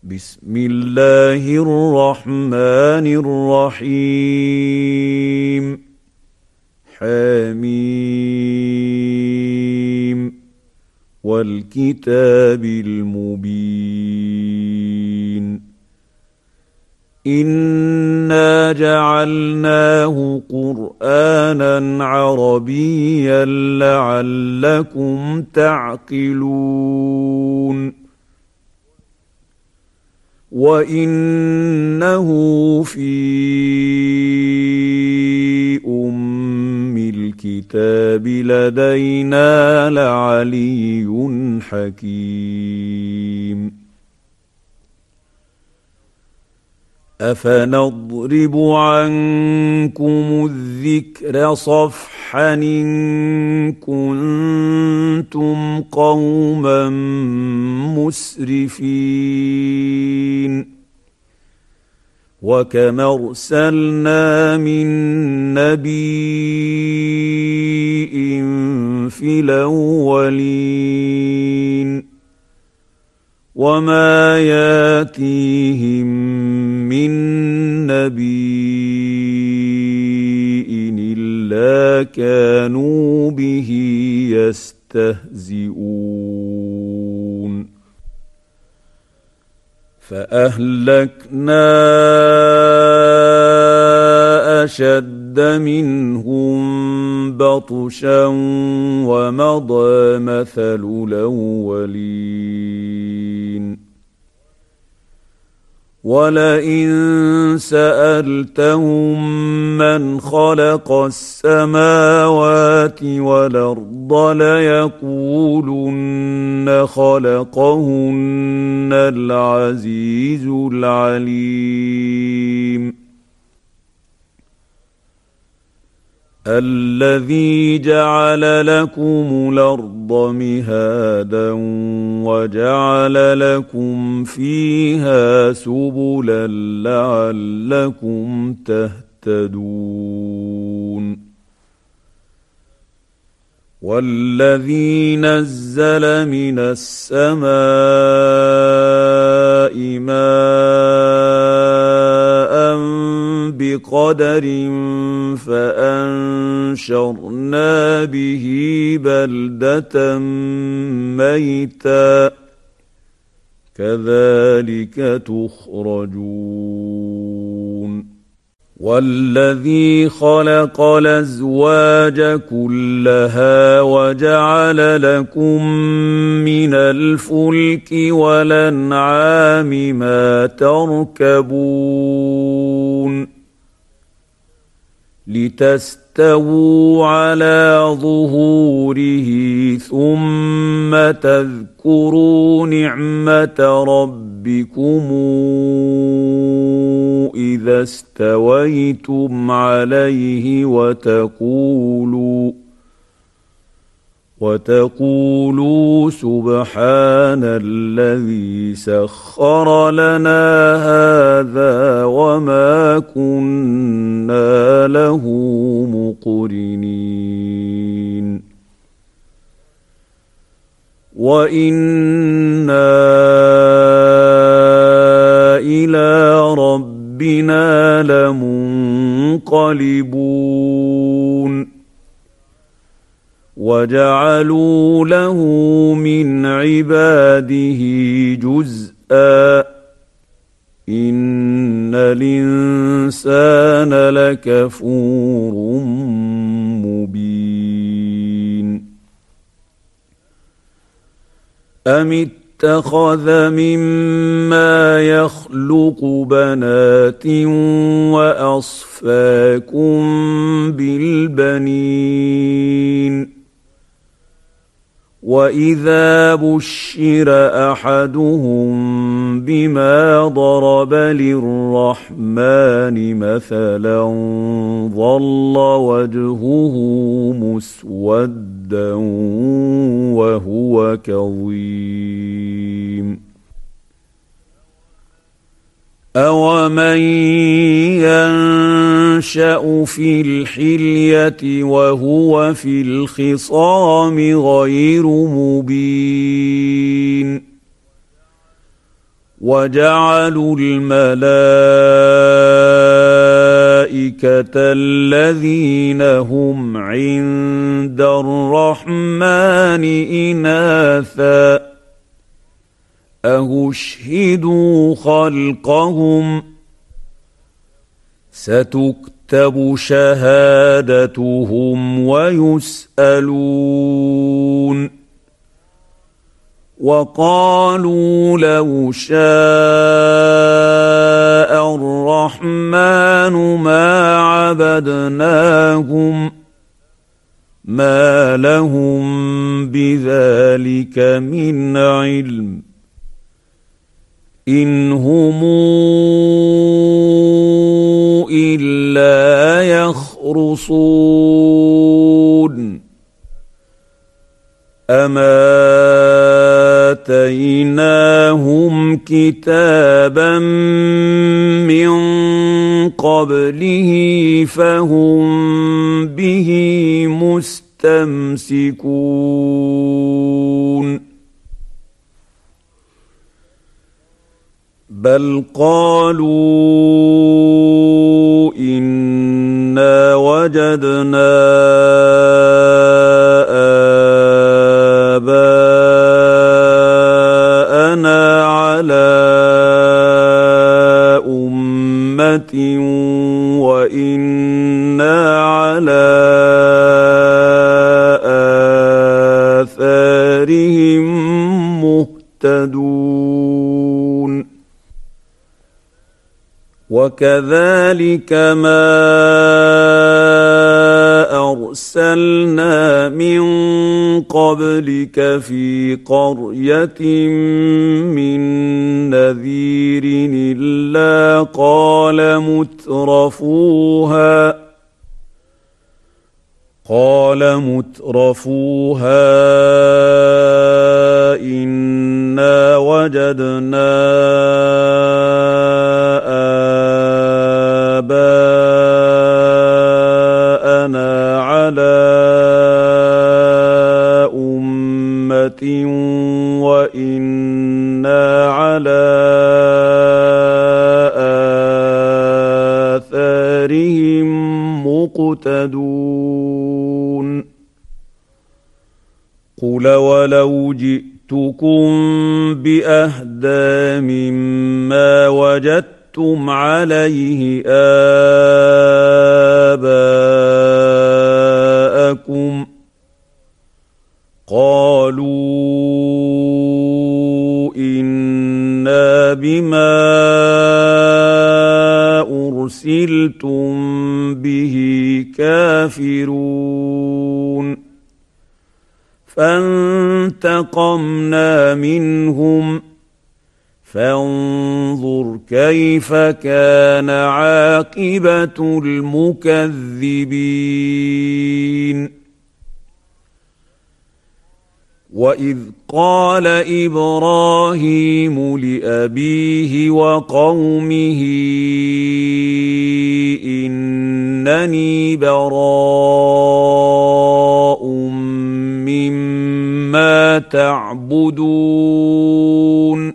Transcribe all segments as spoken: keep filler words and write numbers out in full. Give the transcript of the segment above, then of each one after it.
بسم الله الرحمن الرحيم حميم والكتاب المبين إنا جعلناه قرآنا عربيا لعلكم تعقلون وإنه في أم الكتاب لدينا لعلي حكيم أفنضرب عنكم الذكر صفحا إن كنتم قوما مسرفين وكم أرسلنا من نبي في الأولين وما ياتيهم من نبي إلا كانوا به يستهزئون فأهلكنا أشد منهم بطشا ومضى مثل الأولين ولئن سألتهم من خلق السماوات والأرض ليقولن خلقهن العزيز العليم الذي جعل لكم الأرض مهادا وجعل لكم فيها سبلا لعلكم تهتدون والذي نزل من السماء ماء بقدر فأنشرنا به بلدة ميتا كذلك تخرجون والذي خلق الأزواج كلها وجعل لكم من الفلك والأنعام ما تركبون لتستووا على ظهوره ثم تذكروا نعمة ربكم إذا استويتم عليه وتقولوا وتقولوا سبحان الذي سخر لنا هذا وما كنا له مقرنين وإنا إلى ربنا لمنقلبون وجعلوا له من عباده جزءا إن الإنسان لكفور مبين أم اتخذ مما يخلق بنات وأصفاكم بالبنين وإذا بشر أحدهم بما ضرب للرحمن مثلا ظل وجهه مسودا وهو كظيم أَوَمَن يَنشَأُ فِي الْحِلْيَةِ وَهُوَ فِي الْخِصَامِ غَيْرُ مُبِينٍ وجعلوا الملائكة الذين هم عند الرحمن إناثا أشهدوا خلقهم ستكتب شهادتهم ويسألون وقالوا لو شاء الرحمن ما عبدناهم ما لهم بذلك من علم إن هم إلا يخرصون أما آتيناهم كتابا من قبله فهم به مستمسكون بل قالوا إنا وجدنا آباءنا على أمة وإنا على آثارهم مهتدون وكذلك ما أرسلنا من قبلك في قرية من نذير إلا قال مترفوها قال مترفوها إنا وجدنا آباءنا على أمة وإنا على آثارهم مقتدون قل ولو جئتكم بأهدى مما وجدتم عليه آباءكم قالوا إنا بما أرسلتم به كافرون فانتقمنا منهم فانظر كيف كان عاقبة المكذبين وإذ قال إبراهيم لأبيه وقومه إنني براء مما تعبدون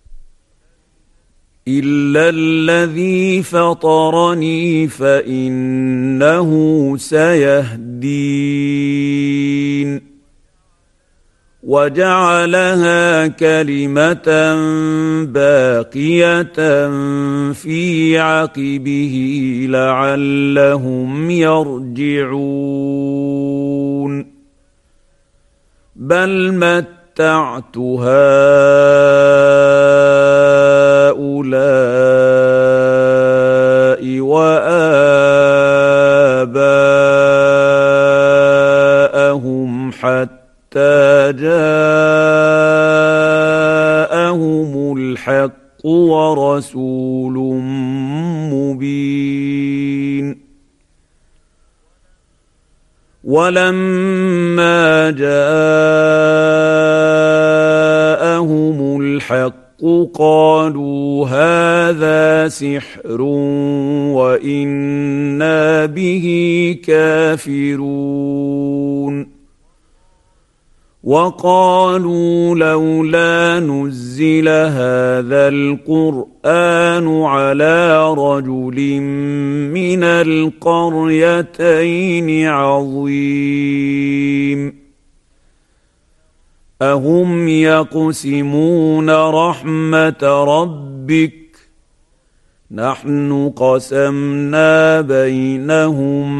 إلا الذي فطرني فإنه سيهدين وجعلها كلمة باقية في عقبه لعلهم يرجعون بل متعت هؤلاء وآباءهم حتى جاءهم الحق ورسول مبين ولما جاءهم الحق قالوا هذا سحر وإنا به كافرون وقالوا لولا نزل هذا القرآن على رجل من القريتين عظيم أهم يقسمون رحمة ربك نحن قسمنا بينهم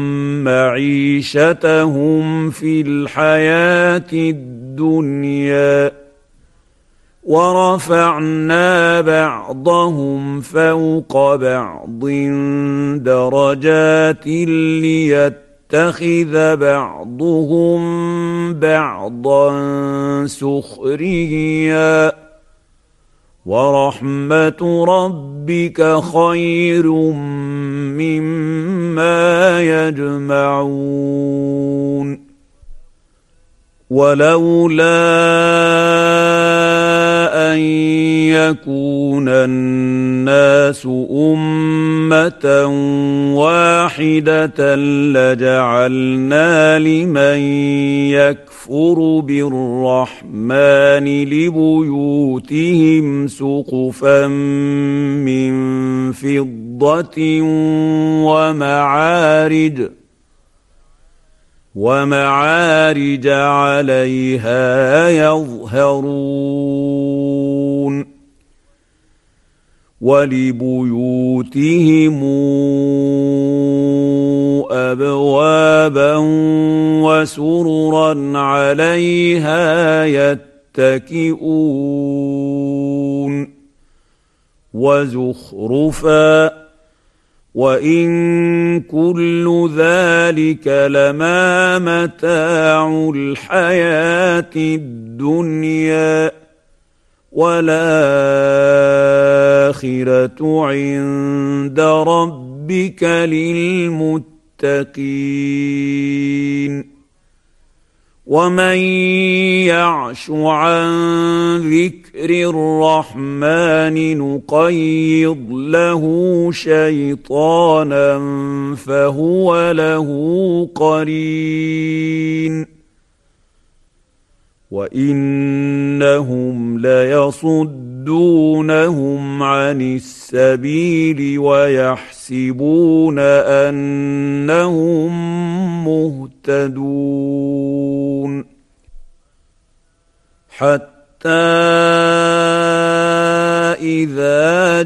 معيشتهم في الحياة الدنيا ورفعنا بعضهم فوق بعض درجات ليتخذ بعضهم بعضا سخريا ورحمة ربك خير مما يجمعون ولولا أن يكون الناس أمة واحدة لجعلنا لمن يكفر بالرحمن لبيوتهم سقفا من فضة ومعارج ومعارج عليها يظهرون ولبيوتهم أبوابا وسررا عليها يتكئون وزخرفا وإن كل ذلك لما متاع الحياة الدنيا والآخرة عند ربك للمتقين ومن يعش عن ذكر الرحمن نقيض له شيطانا فهو له قرين وإنهم ليصدونهم عن السبيل ويحسبون أنهم مهتدون حتى إذا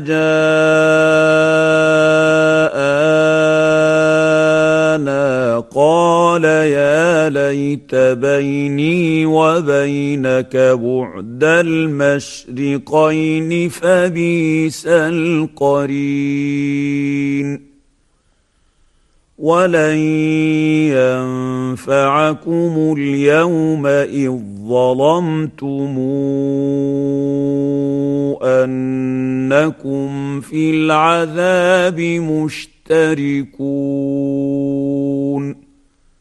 جاءنا قال يا ليت بيني وبينك بعد المشرقين فبئس القرين ولن ينفعكم اليوم إذ ظلمتم أنكم في العذاب مشتركون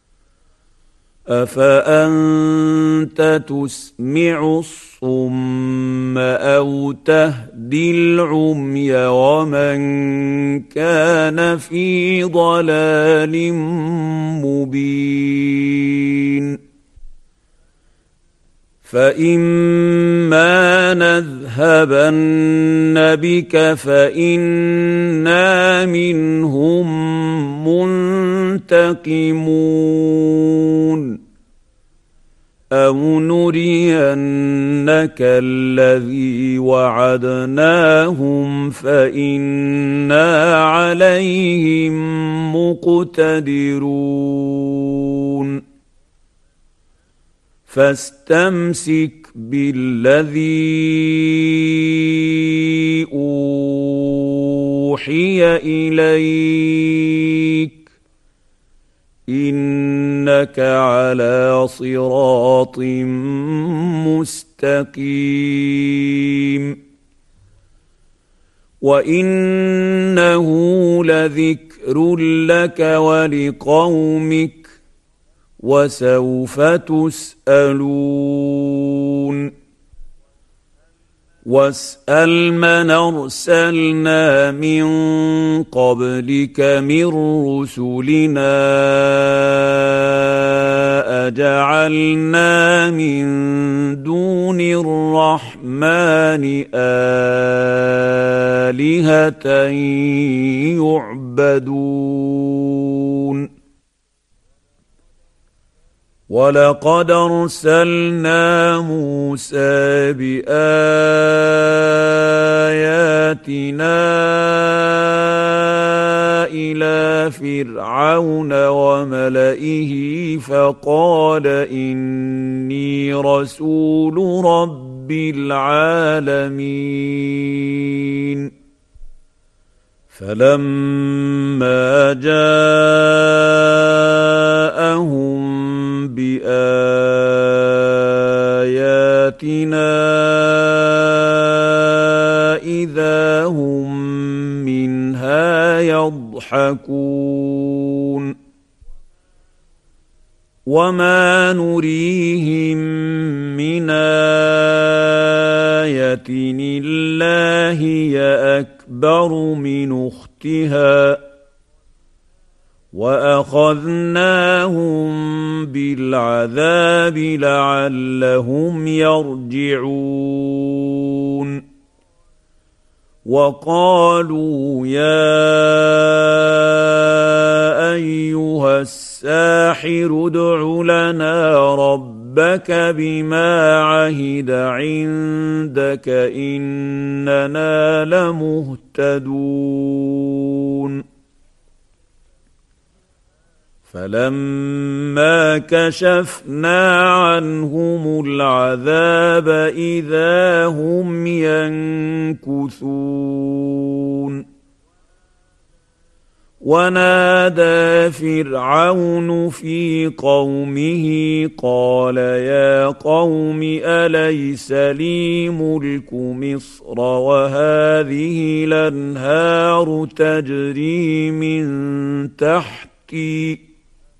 أفأنت تسمع الصم أو تهدي العمي ومن كان في ضلال مبين فإما نذهبن بك فإنا منهم منتقمون أو نرينك الذي وعدناهم فإنا عليهم مقتدرون فاستمسك بالذي أوحي إليك إنك على صراط مستقيم وإنه لذكر لك ولقومك وسوف تسألون واسأل من أرسلنا من قبلك من رسلنا أجعلنا من دون الرحمن آلهة يعبدون ولقد أرسلنا موسى بآياتنا إلى فرعون وملئه فقال إني رسول رب العالمين فلما جاءهم بآياتنا إذا هم منها يضحكون وما نريهم من آية إلا هي أكبر من أختها وأخذناهم بالعذاب لعلهم يرجعون وقالوا يا أيها الساحر ادع لنا ربك بما عهد عندك إننا لمهتدون فلما كشفنا عنهم العذاب إذا هم ينكثون ونادى فرعون في قومه قال يا قوم أليس لي ملك مصر وهذه الأنهار تجري من تحتي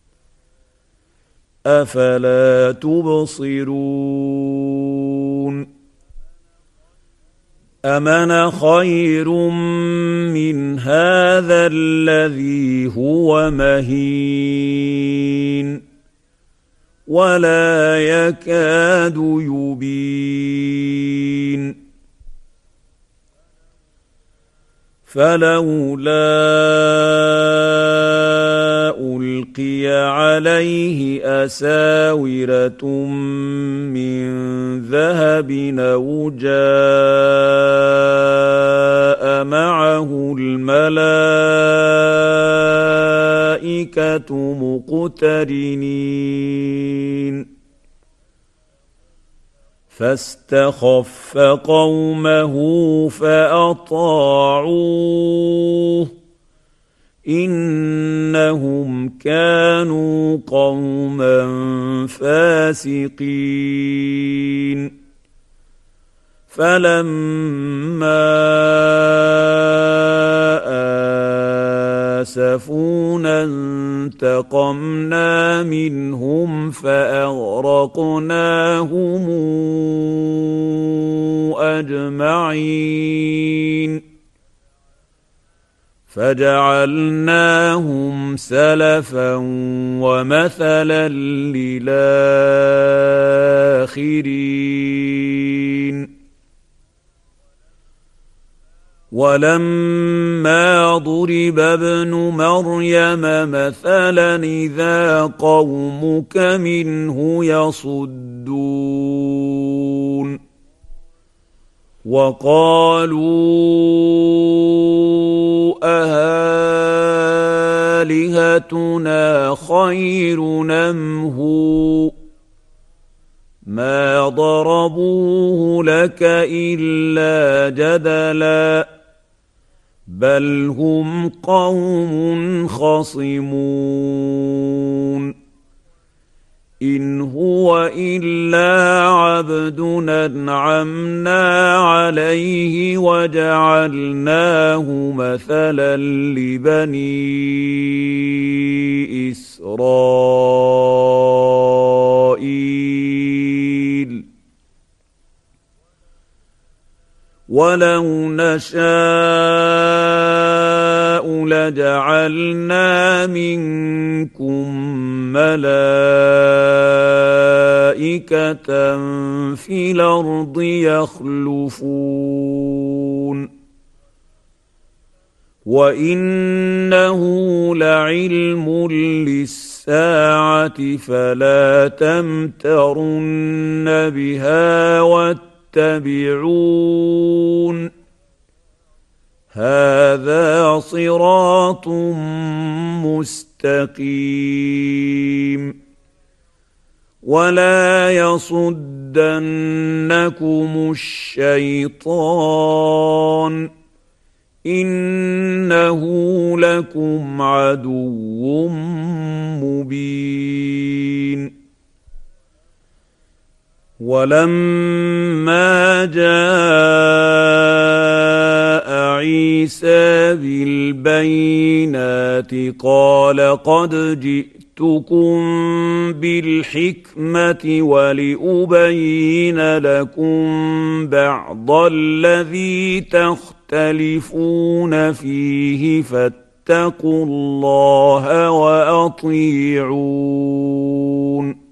أفلا تبصرون أمن خير من هذا الذي هو مهين ولا يكاد يبين فلولا ألقي عليه أساورة من ذهب أو جاء معه الملائكة مقترنين فاستخف قومه فأطاعوه إنهم كانوا قوما فاسقين فلما آسفونا انتقمنا منهم فأغرقناهم أجمعين فجعلناهم سلفا ومثلا للآخرين ولما ضرب ابن مريم مثلا إذا قومك منه يصدون وقالوا أآلهتنا خير أم هو ما ضربوه لك إلا جدلا بل هم قوم خصمون إن هو إلا عبد أنعمنا عليه وجعلناه مثلا لبني إسرائيل ولو نشاء لجعلنا منكم ملائكة في الأرض يخلفون وإنه لعلم للساعة فلا تمترن بها واتبعون هذا صراط مستقيم ولا يصدنكم الشيطان إنه لكم عدو مبين ولما جاء عيسى بالبينات قال قد جئتكم بالحكمة ولأبين لكم بعض الذي تختلفون فيه فاتقوا الله وأطيعون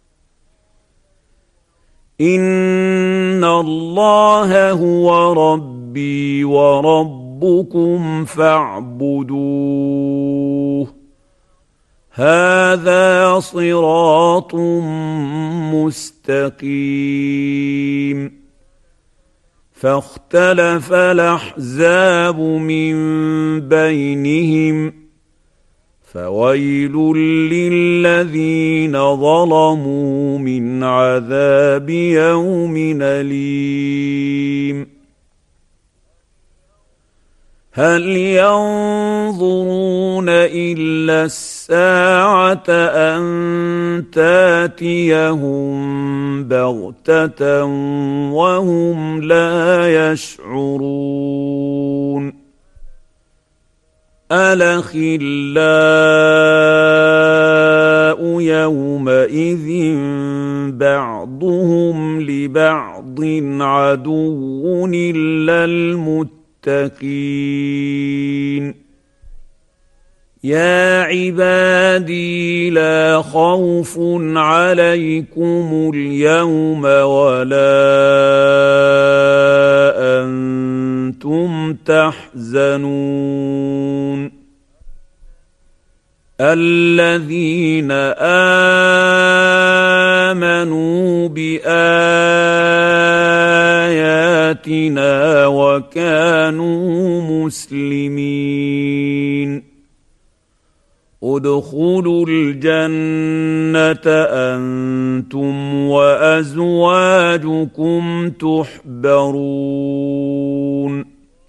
إن الله هو ربي وربكم فاعبدوه هذا صراط مستقيم فاختلف الأحزاب من بينهم فويل للذين ظلموا من عذاب يوم أليم هل ينظرون إلا الساعة أن تاتيهم بغتة وهم لا يشعرون الأخلاء يومئذ بعضهم لبعض عدو إلا المتقين يا عبادي لا خوف عليكم اليوم ولا أنتم تحزنون الذين آمنوا بآياتنا وكانوا مسلمين ادخلوا الجنة أنتم وأزواجكم تحبرون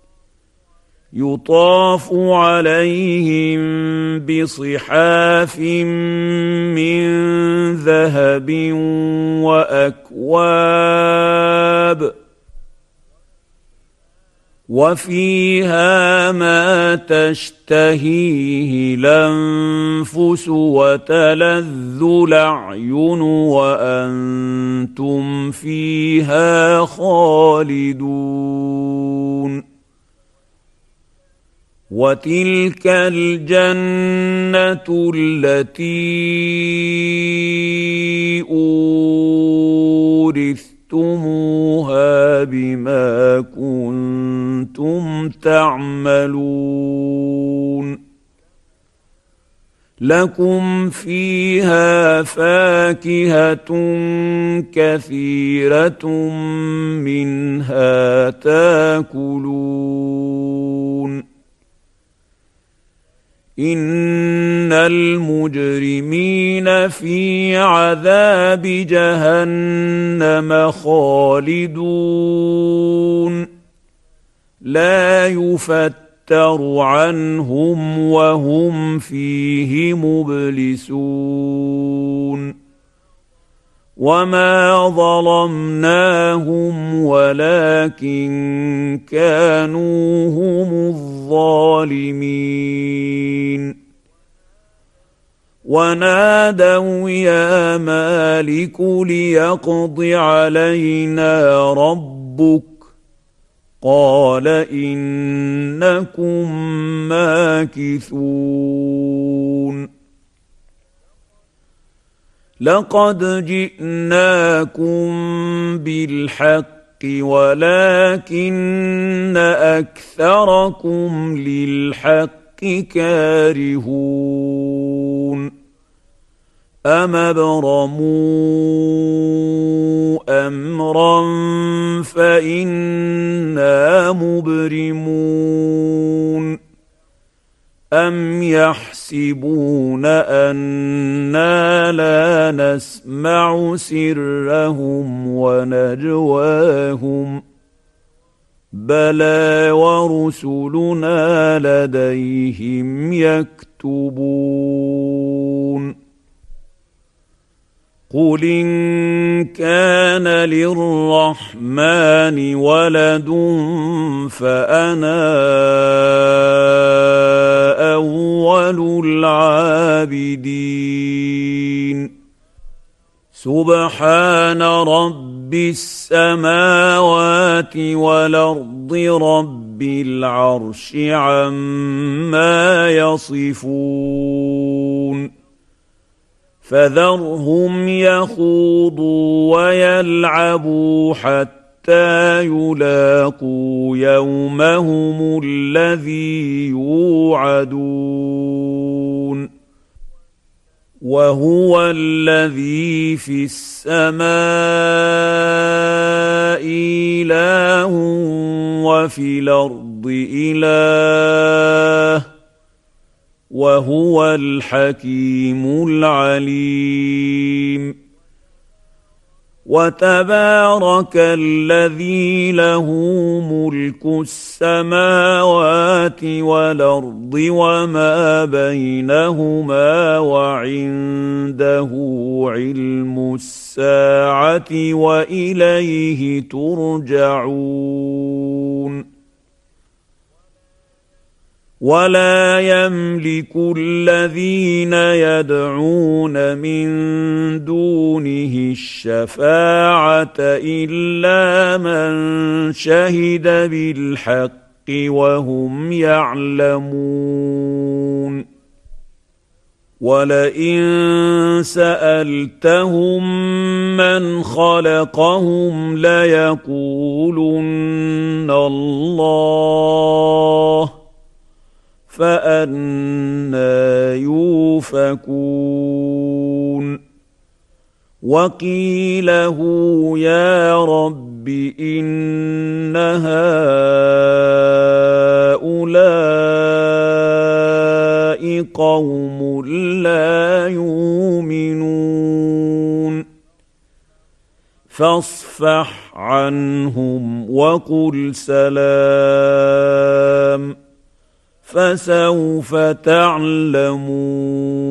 يطاف عليهم بصحاف من ذهب وأكواب وفيها ما تشتهيه الأنفس وتلذ الأعين وأنتم فيها خالدون وتلك الجنة التي أورثتموها بما كنتم تعملون لكم فيها فاكهة كثيرة منها تاكلون إن المجرمين في عذاب جهنم خالدون لا يفتر عنهم وهم فيه مبلسون وما ظلمناهم ولكن كانوا هم الظالمين ونادوا يا مالك ليقض علينا ربك قال إنكم ماكثون لقد جئناكم بالحق ولكن أكثركم للحق كارهون أم أبرموا أمرا فإنا مبرمون أم يحسبون أنا لا نسمع سرهم ونجواهم بلى ورسلنا لديهم يكتبون قل إن كان للرحمن ولد فأنا أول العابدين سبحان رب السماوات والأرض رب العرش عما يصفون فذرهم يخوضوا ويلعبوا حتى يلاقوا يومهم الذي يوعدون وهو الذي في السماء إله وفي الأرض إله وهو الحكيم العليم وتبارك الذي له ملك السماوات والأرض وما بينهما وعنده علم الساعة وإليه ترجعون ولا يملك الذين يدعون من دونه الشفاعة إلا من شهد بالحق وهم يعلمون ولئن سألتهم من خلقهم ليقولن الله فأنى يؤفكون وقيله يا رب إن هؤلاء قوم لا يؤمنون فاصفح عنهم وقل سلام فسوف تعلمون